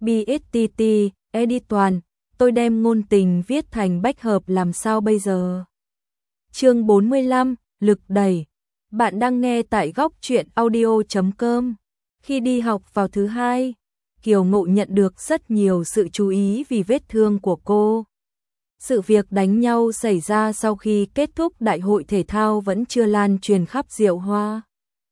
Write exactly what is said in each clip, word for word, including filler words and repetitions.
bê ét tê tê, edit toàn, tôi đem ngôn tình viết thành bách hợp làm sao bây giờ? Chương bốn mươi lăm, lực đẩy. Bạn đang nghe tại góc truyện audio chấm com. Khi đi học vào thứ hai, Kiều Ngộ nhận được rất nhiều sự chú ý vì vết thương của cô. Sự việc đánh nhau xảy ra sau khi kết thúc đại hội thể thao vẫn chưa lan truyền khắp Diệu Hoa.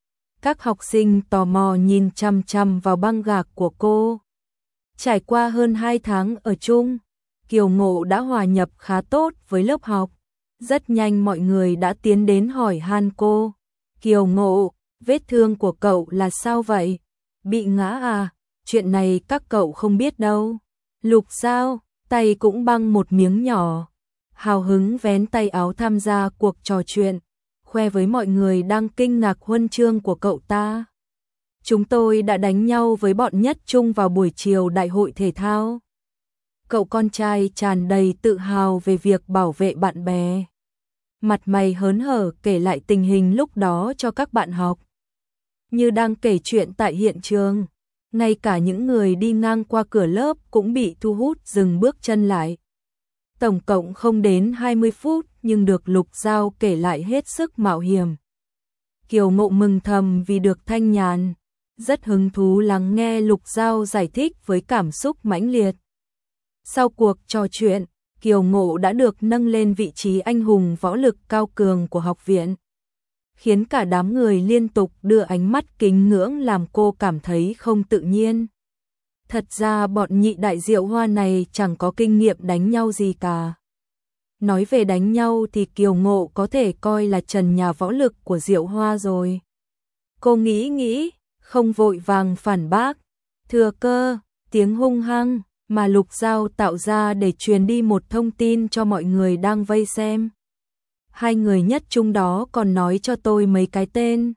Các học sinh tò mò nhìn chằm chằm vào băng gạc của cô. Trải qua hơn hai tháng ở chung, Kiều Ngộ đã hòa nhập khá tốt với lớp học. Rất nhanh mọi người đã tiến đến hỏi han cô. Kiều Ngộ, vết thương của cậu là sao vậy? Bị ngã à? Chuyện này các cậu không biết đâu. Lục Giao, tay cũng băng một miếng nhỏ. Hào hứng vén tay áo tham gia cuộc trò chuyện, khoe với mọi người đang kinh ngạc huân chương của cậu ta. Chúng tôi đã đánh nhau với bọn Nhất Trung vào buổi chiều đại hội thể thao. Cậu con trai tràn đầy tự hào về việc bảo vệ bạn bè. Mặt mày hớn hở kể lại tình hình lúc đó cho các bạn học. Như đang kể chuyện tại hiện trường, ngay cả những người đi ngang qua cửa lớp cũng bị thu hút dừng bước chân lại. Tổng cộng không đến hai mươi phút nhưng được Lục Giao kể lại hết sức mạo hiểm. Kiều Ngộ mừng thầm vì được thanh nhàn, rất hứng thú lắng nghe Lục Giao giải thích với cảm xúc mãnh liệt. Sau cuộc trò chuyện, Kiều Ngộ đã được nâng lên vị trí anh hùng võ lực cao cường của học viện, khiến cả đám người liên tục đưa ánh mắt kính ngưỡng làm cô cảm thấy không tự nhiên. Thật ra bọn nhị đại Diệu Hoa này chẳng có kinh nghiệm đánh nhau gì cả. Nói về đánh nhau thì Kiều Ngộ có thể coi là trần nhà võ lực của Diệu Hoa rồi. Cô nghĩ nghĩ, không vội vàng phản bác. Thừa cơ, tiếng hung hăng mà Lục Giao tạo ra để truyền đi một thông tin cho mọi người đang vây xem. Hai người Nhất Trung đó còn nói cho tôi mấy cái tên.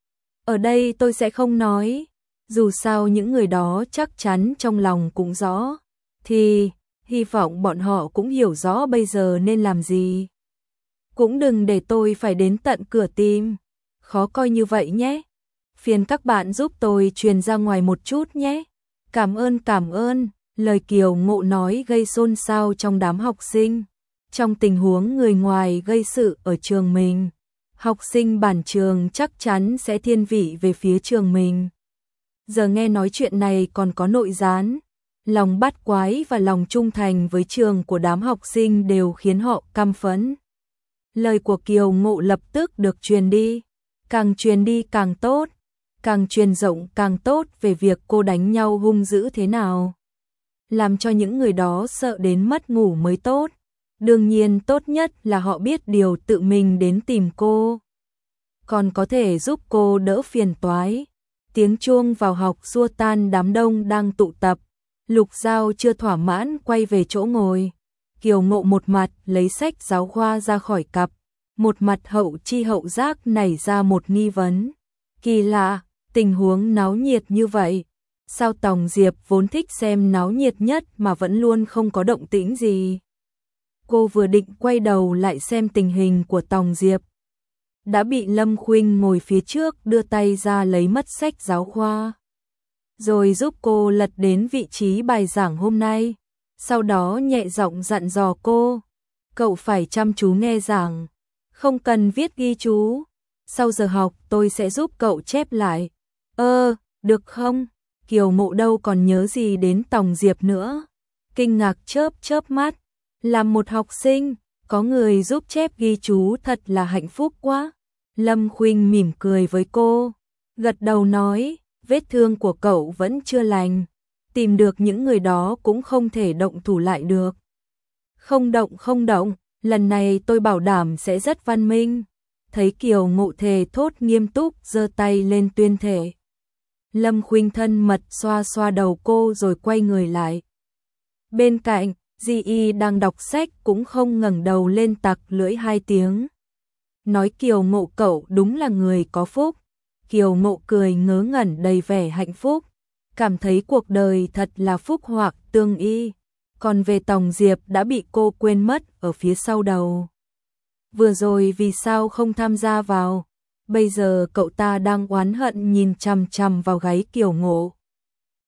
Ở đây tôi sẽ không nói, dù sao những người đó chắc chắn trong lòng cũng rõ, thì hy vọng bọn họ cũng hiểu rõ bây giờ nên làm gì. Cũng đừng để tôi phải đến tận cửa tìm, khó coi như vậy nhé. Phiền các bạn giúp tôi truyền ra ngoài một chút nhé. Cảm ơn cảm ơn. Lời Kiều Ngộ nói gây xôn xao trong đám học sinh. Trong tình huống người ngoài gây sự ở trường mình, học sinh bản trường chắc chắn sẽ thiên vị về phía trường mình. Giờ nghe nói chuyện này còn có nội gián, lòng bắt quái và lòng trung thành với trường của đám học sinh đều khiến họ căm phẫn. Lời của Kiều Ngộ lập tức được truyền đi, càng truyền đi càng tốt, càng truyền rộng càng tốt về việc cô đánh nhau hung dữ thế nào. Làm cho những người đó sợ đến mất ngủ mới tốt. Đương nhiên tốt nhất là họ biết điều tự mình đến tìm cô, còn có thể giúp cô đỡ phiền toái. Tiếng chuông vào học xua tan đám đông đang tụ tập. Lục Giao chưa thỏa mãn quay về chỗ ngồi. Kiều Ngộ một mặt lấy sách giáo khoa ra khỏi cặp, một mặt hậu chi hậu giác nảy ra một nghi vấn. Kỳ lạ, tình huống náo nhiệt như vậy, sao Tòng Diệp vốn thích xem náo nhiệt nhất mà vẫn luôn không có động tĩnh gì. Cô vừa định quay đầu lại xem tình hình của Tòng Diệp, đã bị Lâm Khuynh ngồi phía trước đưa tay ra lấy mất sách giáo khoa, rồi giúp cô lật đến vị trí bài giảng hôm nay. Sau đó nhẹ giọng dặn dò cô, cậu phải chăm chú nghe giảng, không cần viết ghi chú. Sau giờ học tôi sẽ giúp cậu chép lại. Ơ, được không? Kiều Ngộ đâu còn nhớ gì đến Tòng Diệp nữa. Kinh ngạc chớp chớp mắt. Làm một học sinh, có người giúp chép ghi chú thật là hạnh phúc quá. Lâm Khuynh mỉm cười với cô, gật đầu nói, vết thương của cậu vẫn chưa lành, tìm được những người đó cũng không thể động thủ lại được. Không động không động, lần này tôi bảo đảm sẽ rất văn minh. Thấy Kiều Ngộ thề thốt nghiêm túc giơ tay lên tuyên thể. Lâm Khuynh thân mật xoa xoa đầu cô rồi quay người lại. Bên cạnh, Di Y đang đọc sách cũng không ngẩng đầu lên tặc lưỡi hai tiếng. Nói Kiều Ngộ cậu đúng là người có phúc. Kiều Ngộ cười ngớ ngẩn đầy vẻ hạnh phúc, cảm thấy cuộc đời thật là phúc hoặc tương y. Còn về Tòng Diệp đã bị cô quên mất ở phía sau đầu. Vừa rồi vì sao không tham gia vào, bây giờ cậu ta đang oán hận nhìn chằm chằm vào gáy Kiều Ngộ.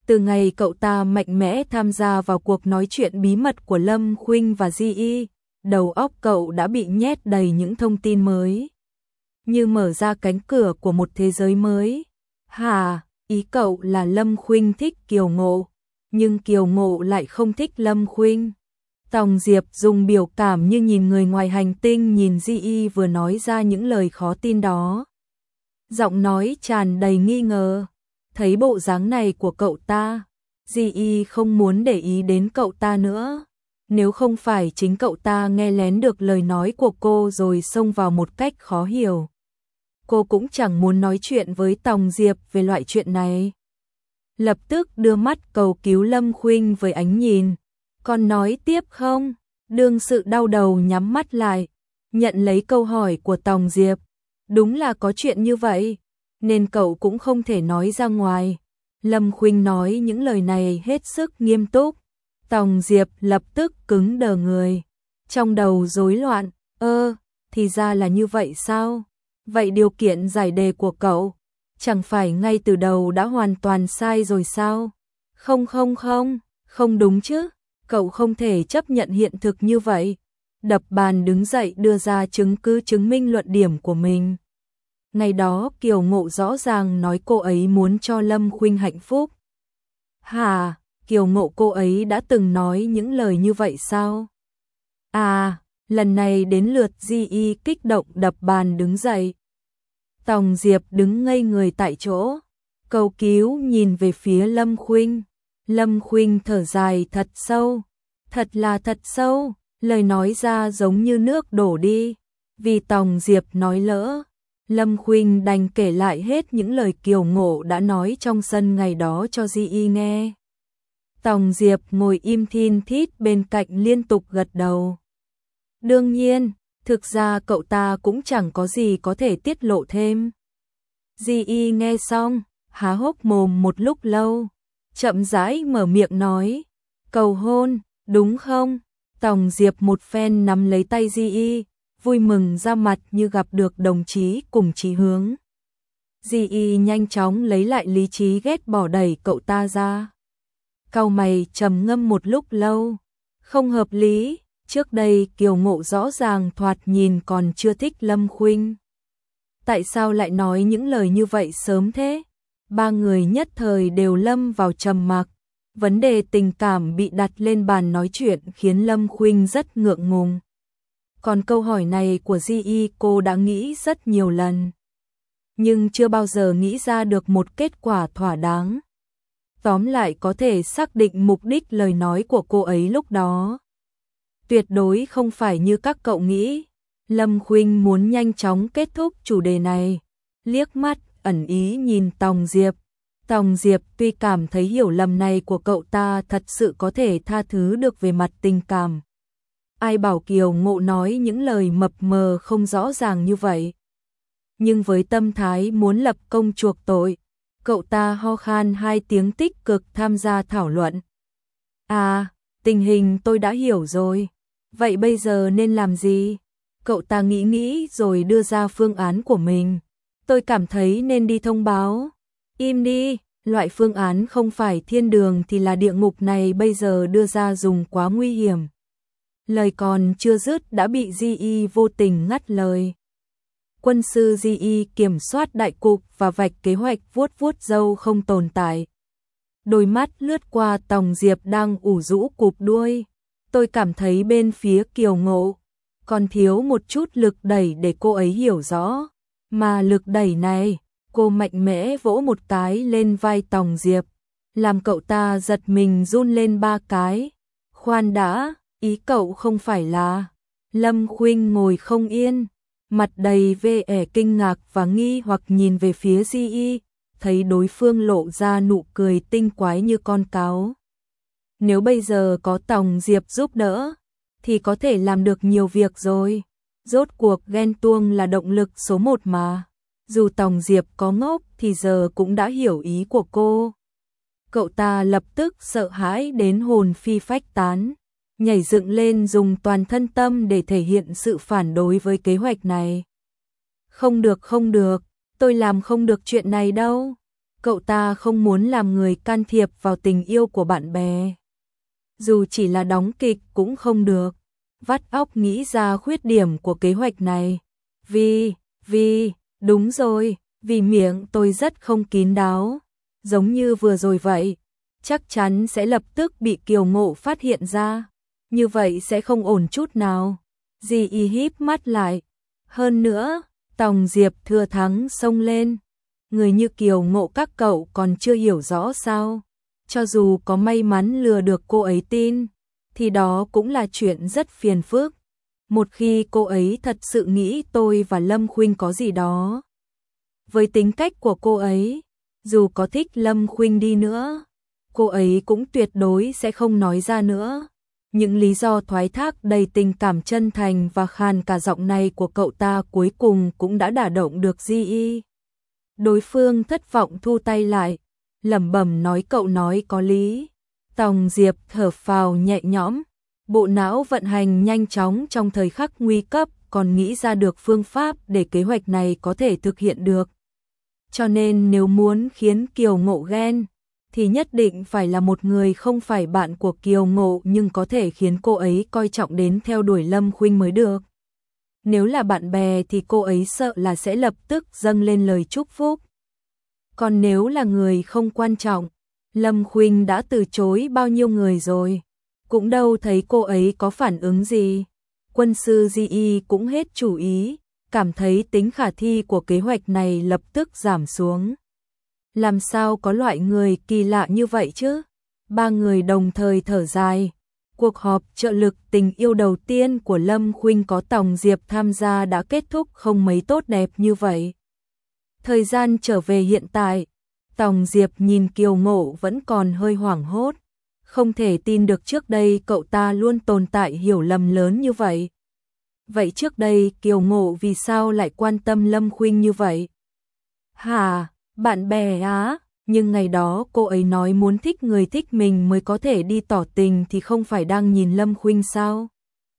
Từ ngày cậu ta mạnh mẽ tham gia vào cuộc nói chuyện bí mật của Lâm Khuynh và Di Y, đầu óc cậu đã bị nhét đầy những thông tin mới, như mở ra cánh cửa của một thế giới mới. Hà, ý cậu là Lâm Khuynh thích Kiều Ngộ, nhưng Kiều Ngộ lại không thích Lâm Khuynh. Tòng Diệp dùng biểu cảm như nhìn người ngoài hành tinh nhìn Di Y vừa nói ra những lời khó tin đó. Giọng nói tràn đầy nghi ngờ. Thấy bộ dáng này của cậu ta, Di Y không muốn để ý đến cậu ta nữa. Nếu không phải chính cậu ta nghe lén được lời nói của cô rồi xông vào một cách khó hiểu, cô cũng chẳng muốn nói chuyện với Tòng Diệp về loại chuyện này. Lập tức đưa mắt cầu cứu Lâm Khuynh với ánh nhìn. Còn nói tiếp không? Đương sự đau đầu nhắm mắt lại, nhận lấy câu hỏi của Tòng Diệp. Đúng là có chuyện như vậy, nên cậu cũng không thể nói ra ngoài. Lâm Khuynh nói những lời này hết sức nghiêm túc. Tòng Diệp lập tức cứng đờ người, trong đầu rối loạn. Ơ, thì ra là như vậy sao? Vậy điều kiện giải đề của cậu chẳng phải ngay từ đầu đã hoàn toàn sai rồi sao? Không không không, không đúng chứ. Cậu không thể chấp nhận hiện thực như vậy. Đập bàn đứng dậy đưa ra chứng cứ chứng minh luận điểm của mình. Ngày đó Kiều Ngộ rõ ràng nói cô ấy muốn cho Lâm Khuynh hạnh phúc. Hà, Kiều Ngộ cô ấy đã từng nói những lời như vậy sao? À, lần này đến lượt Di Y kích động đập bàn đứng dậy. Tòng Diệp đứng ngây người tại chỗ, cầu cứu nhìn về phía Lâm Khuynh. Lâm Khuynh thở dài thật sâu, thật là thật sâu, lời nói ra giống như nước đổ đi. Vì Tòng Diệp nói lỡ, Lâm Khuynh đành kể lại hết những lời Kiều Ngộ đã nói trong sân ngày đó cho Di Y nghe. Tòng Diệp ngồi im thin thít bên cạnh liên tục gật đầu. Đương nhiên, thực ra cậu ta cũng chẳng có gì có thể tiết lộ thêm. Di Y nghe xong, há hốc mồm một lúc lâu, chậm rãi mở miệng nói, cầu hôn, đúng không? Tòng Diệp một phen nắm lấy tay Di Y, vui mừng ra mặt như gặp được đồng chí cùng chí hướng. Di Y nhanh chóng lấy lại lý trí ghét bỏ đẩy cậu ta ra. Cau mày trầm ngâm một lúc lâu, không hợp lý, trước đây Kiều Ngộ rõ ràng thoạt nhìn còn chưa thích Lâm Khuynh. Tại sao lại nói những lời như vậy sớm thế? Ba người nhất thời đều lâm vào trầm mặc. Vấn đề tình cảm bị đặt lên bàn nói chuyện khiến Lâm Khuynh rất ngượng ngùng. Còn câu hỏi này của Di Y cô đã nghĩ rất nhiều lần, nhưng chưa bao giờ nghĩ ra được một kết quả thỏa đáng. Tóm lại có thể xác định mục đích lời nói của cô ấy lúc đó. Tuyệt đối không phải như các cậu nghĩ. Lâm Khuynh muốn nhanh chóng kết thúc chủ đề này, liếc mắt ẩn ý nhìn Tòng Diệp. Tòng Diệp tuy cảm thấy hiểu lầm này của cậu ta thật sự có thể tha thứ được về mặt tình cảm. Ai bảo Kiều Ngộ nói những lời mập mờ không rõ ràng như vậy. Nhưng với tâm thái muốn lập công chuộc tội, cậu ta ho khan hai tiếng tích cực tham gia thảo luận. À, tình hình tôi đã hiểu rồi. Vậy bây giờ nên làm gì? Cậu ta nghĩ nghĩ rồi đưa ra phương án của mình. Tôi cảm thấy nên đi thông báo. Im đi, loại phương án không phải thiên đường thì là địa ngục này bây giờ đưa ra dùng quá nguy hiểm. Lời còn chưa dứt đã bị Di Y vô tình ngắt lời. Quân sư Di Y kiểm soát đại cục và vạch kế hoạch vuốt vuốt râu không tồn tại. Đôi mắt lướt qua Tòng Diệp đang ủ rũ cụp đuôi. Tôi cảm thấy bên phía Kiều Ngộ còn thiếu một chút lực đẩy để cô ấy hiểu rõ. Mà lực đẩy này, cô mạnh mẽ vỗ một cái lên vai Tòng Diệp, làm cậu ta giật mình run lên ba cái. Khoan đã, ý cậu không phải là... Lâm Khuynh ngồi không yên, mặt đầy vẻ kinh ngạc và nghi hoặc nhìn về phía Di Y, thấy đối phương lộ ra nụ cười tinh quái như con cáo. Nếu bây giờ có Tòng Diệp giúp đỡ, thì có thể làm được nhiều việc rồi. Rốt cuộc ghen tuông là động lực số một mà. Dù Tòng Diệp có ngốc thì giờ cũng đã hiểu ý của cô. Cậu ta lập tức sợ hãi đến hồn phi phách tán, nhảy dựng lên dùng toàn thân tâm để thể hiện sự phản đối với kế hoạch này. Không được không được, tôi làm không được chuyện này đâu. Cậu ta không muốn làm người can thiệp vào tình yêu của bạn bè. Dù chỉ là đóng kịch cũng không được. Vắt óc nghĩ ra khuyết điểm của kế hoạch này. Vì, vì, đúng rồi, vì miệng tôi rất không kín đáo. Giống như vừa rồi vậy. Chắc chắn sẽ lập tức bị Kiều Ngộ phát hiện ra. Như vậy sẽ không ổn chút nào. Di Y híp mắt lại. Hơn nữa, Tòng Diệp thừa thắng xông lên. Người như Kiều Ngộ các cậu còn chưa hiểu rõ sao. Cho dù có may mắn lừa được cô ấy tin, thì đó cũng là chuyện rất phiền phức. Một khi cô ấy thật sự nghĩ tôi và Lâm Khuynh có gì đó. Với tính cách của cô ấy, dù có thích Lâm Khuynh đi nữa, cô ấy cũng tuyệt đối sẽ không nói ra nữa. Những lý do thoái thác đầy tình cảm chân thành và khàn cả giọng này của cậu ta cuối cùng cũng đã đả động được Di Y. Đối phương thất vọng thu tay lại, lẩm bẩm nói cậu nói có lý. Tòng Diệp thở phào nhẹ nhõm, bộ não vận hành nhanh chóng trong thời khắc nguy cấp, còn nghĩ ra được phương pháp để kế hoạch này có thể thực hiện được. Cho nên nếu muốn khiến Kiều Ngộ ghen, thì nhất định phải là một người không phải bạn của Kiều Ngộ nhưng có thể khiến cô ấy coi trọng đến theo đuổi Lâm Khuynh mới được. Nếu là bạn bè thì cô ấy sợ là sẽ lập tức dâng lên lời chúc phúc. Còn nếu là người không quan trọng, Lâm Khuynh đã từ chối bao nhiêu người rồi, cũng đâu thấy cô ấy có phản ứng gì. Quân sư Di Y cũng hết chủ ý, cảm thấy tính khả thi của kế hoạch này lập tức giảm xuống. Làm sao có loại người kỳ lạ như vậy chứ? Ba người đồng thời thở dài. Cuộc họp trợ lực tình yêu đầu tiên của Lâm Khuynh có Tòng Diệp tham gia đã kết thúc không mấy tốt đẹp như vậy. Thời gian trở về hiện tại, Tòng Diệp nhìn Kiều Ngộ vẫn còn hơi hoảng hốt. Không thể tin được trước đây cậu ta luôn tồn tại hiểu lầm lớn như vậy. Vậy trước đây Kiều Ngộ vì sao lại quan tâm Lâm Khuynh như vậy? Hả, bạn bè á? Nhưng ngày đó cô ấy nói muốn thích người thích mình mới có thể đi tỏ tình thì không phải đang nhìn Lâm Khuynh sao?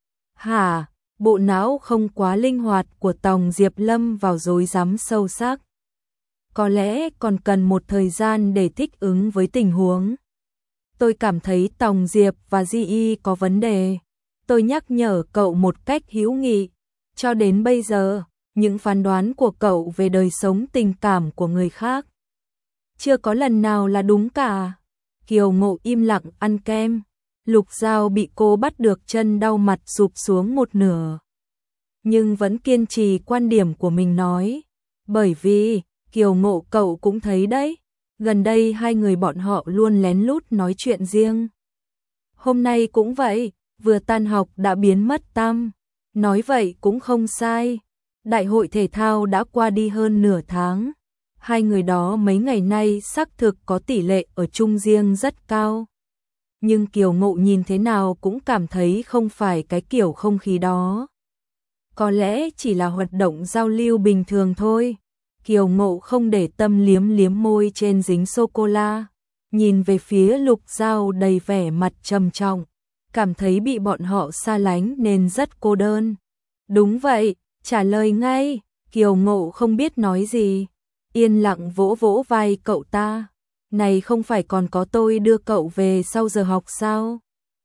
Hả, bộ não không quá linh hoạt của Tòng Diệp lâm vào rối rắm sâu sắc. Có lẽ còn cần một thời gian để thích ứng với tình huống. Tôi cảm thấy Tòng Diệp và Di Y có vấn đề. Tôi nhắc nhở cậu một cách hữu nghị. Cho đến bây giờ, những phán đoán của cậu về đời sống tình cảm của người khác chưa có lần nào là đúng cả. Kiều Ngộ im lặng ăn kem. Lục Giao bị cô bắt được chân đau mặt sụp xuống một nửa. Nhưng vẫn kiên trì quan điểm của mình nói. Bởi vì, Kiều Ngộ cậu cũng thấy đấy. Gần đây hai người bọn họ luôn lén lút nói chuyện riêng. Hôm nay cũng vậy, vừa tan học đã biến mất tăm. Nói vậy cũng không sai. Đại hội thể thao đã qua đi hơn nửa tháng. Hai người đó mấy ngày nay xác thực có tỷ lệ ở chung riêng rất cao. Nhưng Kiều Ngộ nhìn thế nào cũng cảm thấy không phải cái kiểu không khí đó. Có lẽ chỉ là hoạt động giao lưu bình thường thôi. Kiều Ngộ không để tâm liếm liếm môi trên dính sô-cô-la. Nhìn về phía Lục Giao đầy vẻ mặt trầm trọng. Cảm thấy bị bọn họ xa lánh nên rất cô đơn. Đúng vậy, trả lời ngay. Kiều Ngộ không biết nói gì. Yên lặng vỗ vỗ vai cậu ta. Này không phải còn có tôi đưa cậu về sau giờ học sao?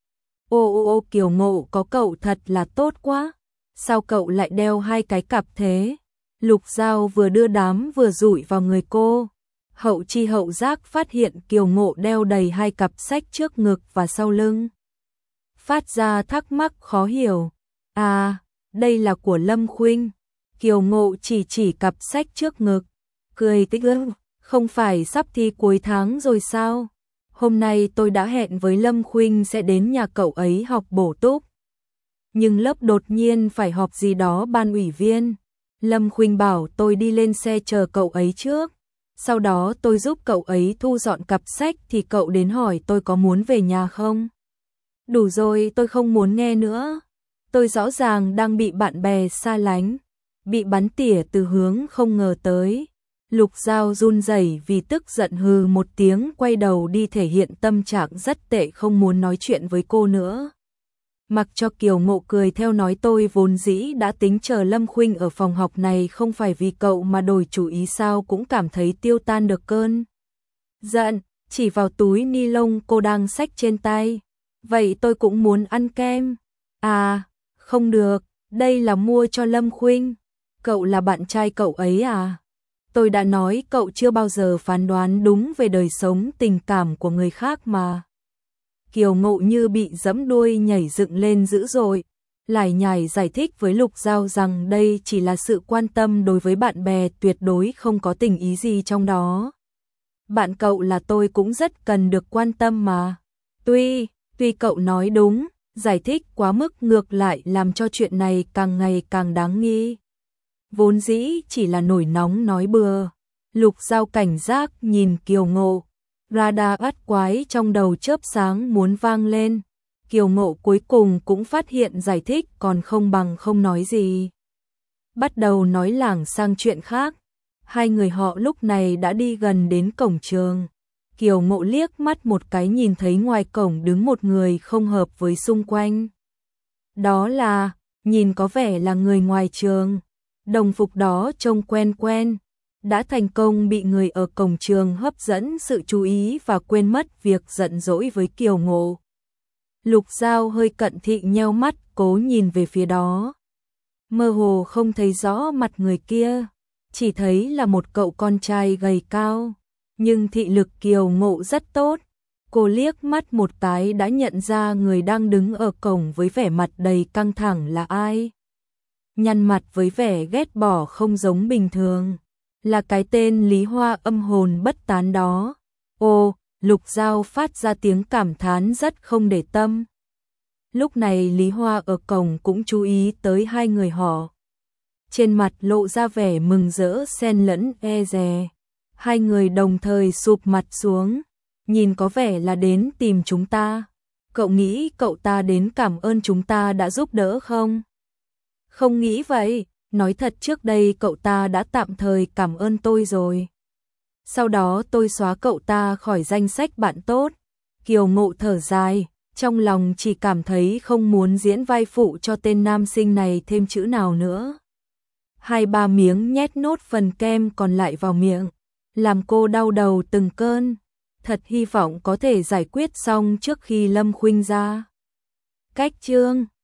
Ô ô ô Kiều Ngộ có cậu thật là tốt quá. Sao cậu lại đeo hai cái cặp thế? Lục Giao vừa đưa đám vừa dụi vào người cô. Hậu chi hậu giác phát hiện Kiều Ngộ đeo đầy hai cặp sách trước ngực và sau lưng. Phát ra thắc mắc khó hiểu. À, đây là của Lâm Khuynh. Kiều Ngộ chỉ chỉ cặp sách trước ngực. Cười tích ư, không phải sắp thi cuối tháng rồi sao? Hôm nay tôi đã hẹn với Lâm Khuynh sẽ đến nhà cậu ấy học bổ túc. Nhưng lớp đột nhiên phải họp gì đó ban ủy viên. Lâm Khuynh bảo tôi đi lên xe chờ cậu ấy trước. Sau đó tôi giúp cậu ấy thu dọn cặp sách thì cậu đến hỏi tôi có muốn về nhà không? Đủ rồi, tôi không muốn nghe nữa. Tôi rõ ràng đang bị bạn bè xa lánh, bị bắn tỉa từ hướng không ngờ tới. Lục Giao run rẩy vì tức giận hừ một tiếng quay đầu đi thể hiện tâm trạng rất tệ không muốn nói chuyện với cô nữa. Mặc cho Kiều Ngộ cười theo nói tôi vốn dĩ đã tính chờ Lâm Khuynh ở phòng học này không phải vì cậu mà đổi chủ ý sao cũng cảm thấy tiêu tan được cơn giận, chỉ vào túi ni lông cô đang xách trên tay. Vậy tôi cũng muốn ăn kem. À, không được, đây là mua cho Lâm Khuynh. Cậu là bạn trai cậu ấy à? Tôi đã nói cậu chưa bao giờ phán đoán đúng về đời sống tình cảm của người khác mà. Kiều Ngộ như bị giẫm đuôi nhảy dựng lên dữ dội, lải nhải giải thích với Lục Giao rằng đây chỉ là sự quan tâm đối với bạn bè, tuyệt đối không có tình ý gì trong đó. Bạn cậu là tôi cũng rất cần được quan tâm mà. Tuy, tuy cậu nói đúng, giải thích quá mức ngược lại làm cho chuyện này càng ngày càng đáng nghi. Vốn dĩ chỉ là nổi nóng nói bừa. Lục Giao cảnh giác nhìn Kiều Ngộ, radar bắt quái trong đầu chớp sáng muốn vang lên. Kiều Ngộ cuối cùng cũng phát hiện giải thích còn không bằng không nói gì. Bắt đầu nói lảng sang chuyện khác. Hai người họ lúc này đã đi gần đến cổng trường. Kiều Ngộ liếc mắt một cái nhìn thấy ngoài cổng đứng một người không hợp với xung quanh. Đó là, nhìn có vẻ là người ngoài trường. Đồng phục đó trông quen quen. Đã thành công bị người ở cổng trường hấp dẫn sự chú ý và quên mất việc giận dỗi với Kiều Ngộ. Lục Giao hơi cận thị nheo mắt cố nhìn về phía đó. Mơ hồ không thấy rõ mặt người kia, chỉ thấy là một cậu con trai gầy cao, nhưng thị lực Kiều Ngộ rất tốt. Cô liếc mắt một cái đã nhận ra người đang đứng ở cổng với vẻ mặt đầy căng thẳng là ai. Nhăn mặt với vẻ ghét bỏ không giống bình thường, là cái tên Lý Hoa âm hồn bất tán đó. Ô, Lục Giao phát ra tiếng cảm thán rất không để tâm. Lúc này Lý Hoa ở cổng cũng chú ý tới hai người họ. Trên mặt lộ ra vẻ mừng rỡ xen lẫn e dè. Hai người đồng thời sụp mặt xuống, nhìn có vẻ là đến tìm chúng ta. Cậu nghĩ cậu ta đến cảm ơn chúng ta đã giúp đỡ không? Không nghĩ vậy, nói thật trước đây cậu ta đã tạm thời cảm ơn tôi rồi. Sau đó tôi xóa cậu ta khỏi danh sách bạn tốt. Kiều Ngộ thở dài, trong lòng chỉ cảm thấy không muốn diễn vai phụ cho tên nam sinh này thêm chữ nào nữa. Hai ba miếng nhét nốt phần kem còn lại vào miệng, làm cô đau đầu từng cơn. Thật hy vọng có thể giải quyết xong trước khi Lâm Khuynh ra. Cách chương